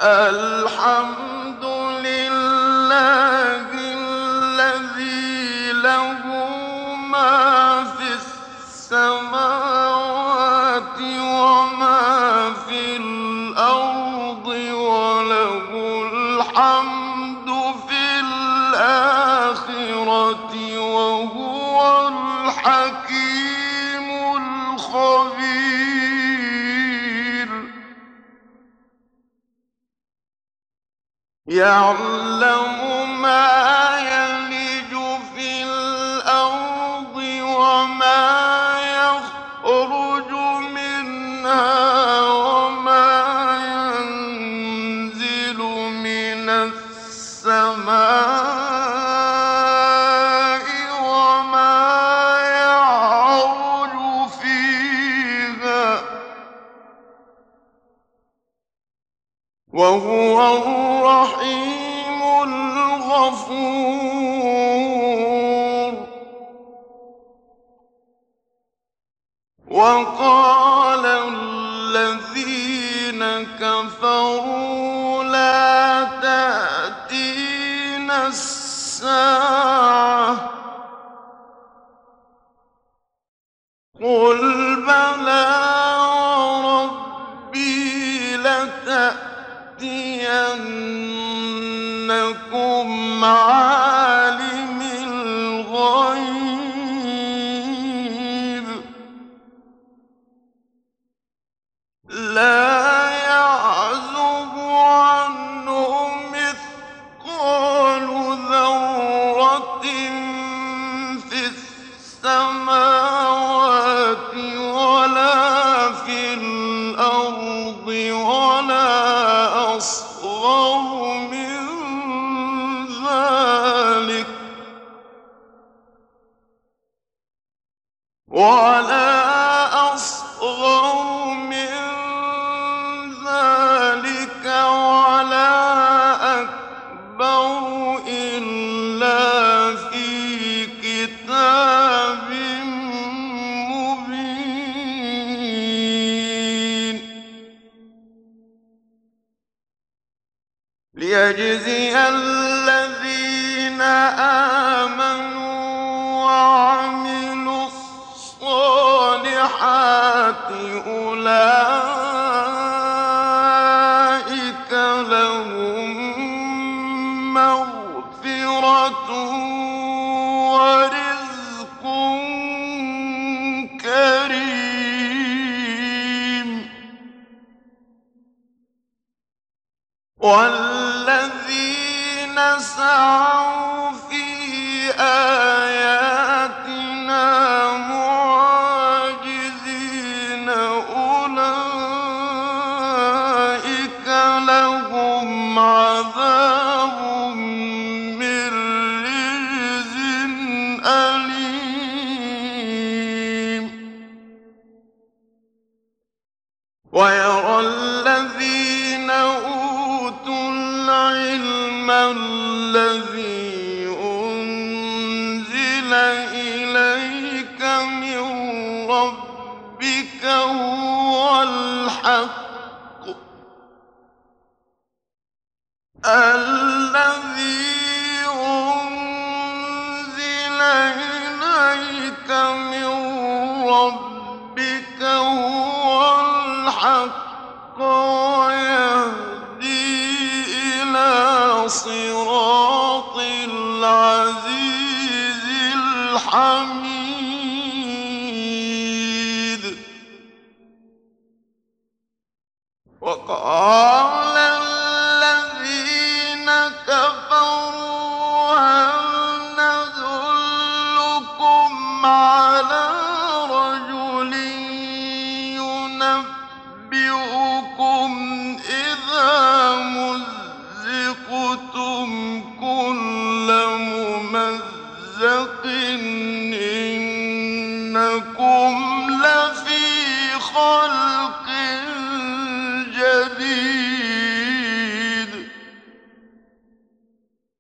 الحمد لله الذي له ما في السماوات وما في الأرض وله الحمد في الآخرة وهو الحكيم الخبير. يعلم ما يلج في الأرض وما يخرج منها وما ينزل من السماء وما يعرج فيها وهو الرحيم الغفور. وقال الذين كفروا لا تأتينا الساعة قل بلى وربي لتأتينكم عالم الغيب لا يعزب عنه مثقال ذرة في السماوات ولا في الأرض ولا أصغر من ذلك ولا أكبر إلا في كتاب مبين ليجزي الذين آمنوا وعملوا الصالحات أولئك لهم مغفرة ورزق كريم. والذين سعوا في آياتنا معاجزين أولئك لهم عذاب من رجز أليم. ويرى الذين أوتوا العلم الذي أنزل إليك من ربك هو الحق الذي أنزل إليك من ربك هو الحق ويهدي إلى صراط العزيز الحميد. وقال الذين كفروا هل ندلكم على رجل ينبئكم إذا مزقتم كل ممزق إنكم لفي خلق